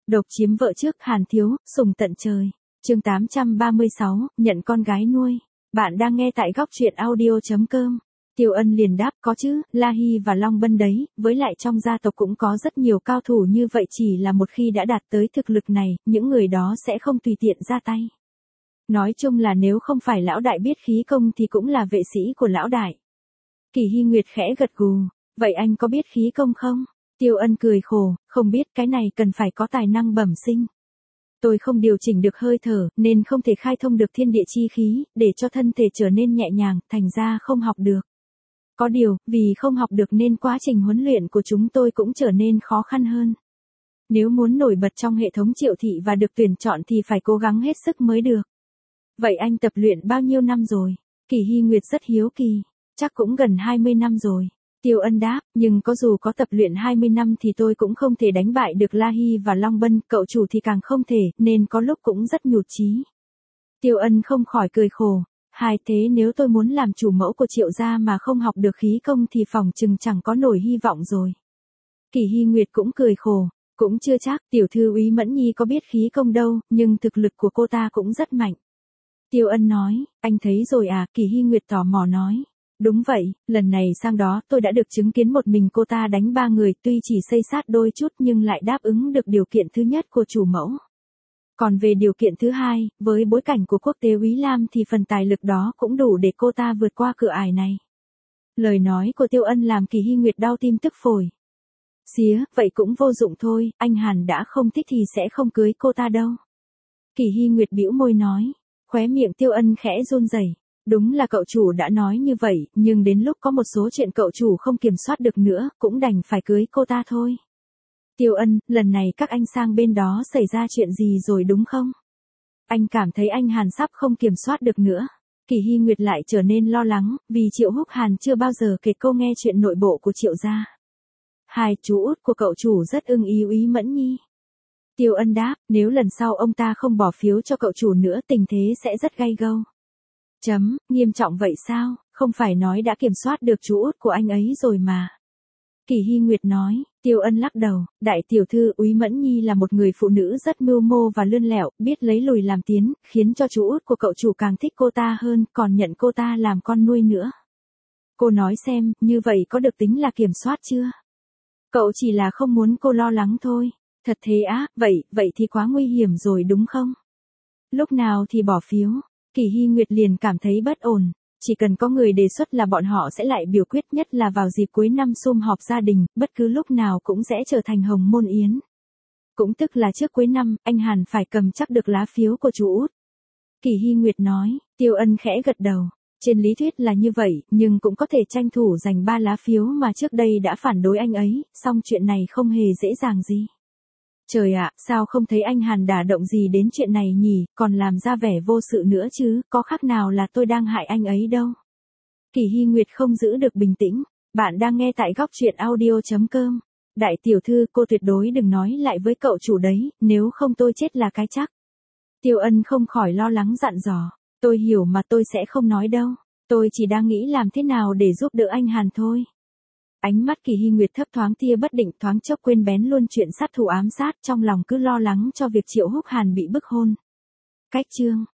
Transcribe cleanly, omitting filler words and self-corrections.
Độc chiếm vợ trước Hàn Thiếu, sùng tận trời. Chương 836, nhận con gái nuôi. Bạn đang nghe tại góc truyện audio.com. Tiêu Ân liền đáp có chứ, La Hy và Long Bân đấy, với lại trong gia tộc cũng có rất nhiều cao thủ như vậy, chỉ là một khi đã đạt tới thực lực này, những người đó sẽ không tùy tiện ra tay. Nói chung là nếu không phải lão đại biết khí công thì cũng là vệ sĩ của lão đại. Kỳ Hy Nguyệt khẽ gật gù, vậy anh có biết khí công không? Tiêu Ân cười khổ, không biết, cái này cần phải có tài năng bẩm sinh. Tôi không điều chỉnh được hơi thở, nên không thể khai thông được thiên địa chi khí, để cho thân thể trở nên nhẹ nhàng, thành ra không học được. Có điều, vì không học được nên quá trình huấn luyện của chúng tôi cũng trở nên khó khăn hơn. Nếu muốn nổi bật trong hệ thống Triệu thị và được tuyển chọn thì phải cố gắng hết sức mới được. Vậy anh tập luyện bao nhiêu năm rồi? Kỳ Hy Nguyệt rất hiếu kỳ. Chắc cũng gần 20 năm rồi. Tiêu Ân đáp, nhưng có dù có tập luyện 20 năm thì tôi cũng không thể đánh bại được La Hy và Long Bân, cậu chủ thì càng không thể, nên có lúc cũng rất nhụt chí. Tiêu Ân không khỏi cười khổ. Thế nếu tôi muốn làm chủ mẫu của Triệu gia mà không học được khí công thì phỏng chừng chẳng có nổi hy vọng rồi. Kỳ Hy Nguyệt cũng cười khổ. Cũng chưa chắc, tiểu thư Úy Mẫn Nhi có biết khí công đâu, nhưng thực lực của cô ta cũng rất mạnh. Tiêu Ân nói, anh thấy rồi à? Kỳ Hy Nguyệt tò mò nói. Đúng vậy, lần này sang đó tôi đã được chứng kiến một mình cô ta đánh 3 người, tuy chỉ xây sát đôi chút nhưng lại đáp ứng được điều kiện thứ nhất của chủ mẫu. Còn về điều kiện thứ hai, với bối cảnh của quốc tế Úy Lam thì phần tài lực đó cũng đủ để cô ta vượt qua cửa ải này. Lời nói của Tiêu Ân làm Kỳ Hy Nguyệt đau tim tức phổi. Xía, vậy cũng vô dụng thôi, anh Hàn đã không thích thì sẽ không cưới cô ta đâu. Kỳ Hy Nguyệt bĩu môi nói, khóe miệng Tiêu Ân khẽ run rẩy. Đúng là cậu chủ đã nói như vậy, nhưng đến lúc có một số chuyện cậu chủ không kiểm soát được nữa, cũng đành phải cưới cô ta thôi. Tiêu Ân, lần này các anh sang bên đó xảy ra chuyện gì rồi đúng không? Anh cảm thấy anh Hàn sắp không kiểm soát được nữa. Kỳ Hy Nguyệt lại trở nên lo lắng, vì Triệu Húc Hàn chưa bao giờ kể cô nghe chuyện nội bộ của Triệu gia. Chú út của cậu chủ rất ưng ý Úy Mẫn Nhi. Tiêu Ân đáp, nếu lần sau ông ta không bỏ phiếu cho cậu chủ nữa tình thế sẽ rất gay gâu. Nghiêm trọng vậy sao, không phải nói đã kiểm soát được chú út của anh ấy rồi mà. Kỳ Hy Nguyệt nói, Tiêu Ân lắc đầu, đại tiểu thư Úy Mẫn Nhi là một người phụ nữ rất mưu mô và lươn lẹo, biết lấy lùi làm tiến, khiến cho chú út của cậu chủ càng thích cô ta hơn, còn nhận cô ta làm con nuôi nữa. Cô nói xem, như vậy có được tính là kiểm soát chưa? Cậu chỉ là không muốn cô lo lắng thôi. Thật thế á, vậy thì quá nguy hiểm rồi đúng không? Lúc nào thì bỏ phiếu? Kỳ Hy Nguyệt liền cảm thấy bất ổn, chỉ cần có người đề xuất là bọn họ sẽ lại biểu quyết, nhất là vào dịp cuối năm sum họp gia đình, bất cứ lúc nào cũng sẽ trở thành hồng môn yến. Cũng tức là trước cuối năm, anh Hàn phải cầm chắc được lá phiếu của chú út. Kỳ Hy Nguyệt nói, Tiêu Ân khẽ gật đầu. Trên lý thuyết là như vậy, nhưng cũng có thể tranh thủ giành 3 lá phiếu mà trước đây đã phản đối anh ấy, song chuyện này không hề dễ dàng gì. Trời ạ, sao không thấy anh Hàn đả động gì đến chuyện này nhỉ, còn làm ra vẻ vô sự nữa chứ, có khác nào là tôi đang hại anh ấy đâu. Kỳ Hy Nguyệt không giữ được bình tĩnh, bạn đang nghe tại góc truyện audio.com. Đại tiểu thư, cô tuyệt đối đừng nói lại với cậu chủ đấy, nếu không tôi chết là cái chắc. Tiêu Ân không khỏi lo lắng dặn dò, tôi hiểu mà tôi sẽ không nói đâu, tôi chỉ đang nghĩ làm thế nào để giúp đỡ anh Hàn thôi. Ánh mắt Kỳ Hy Nguyệt thấp thoáng tia bất định, thoáng chốc quên bén luôn chuyện sát thủ ám sát, trong lòng cứ lo lắng cho việc Triệu Húc Hàn bị bức hôn. Cách chương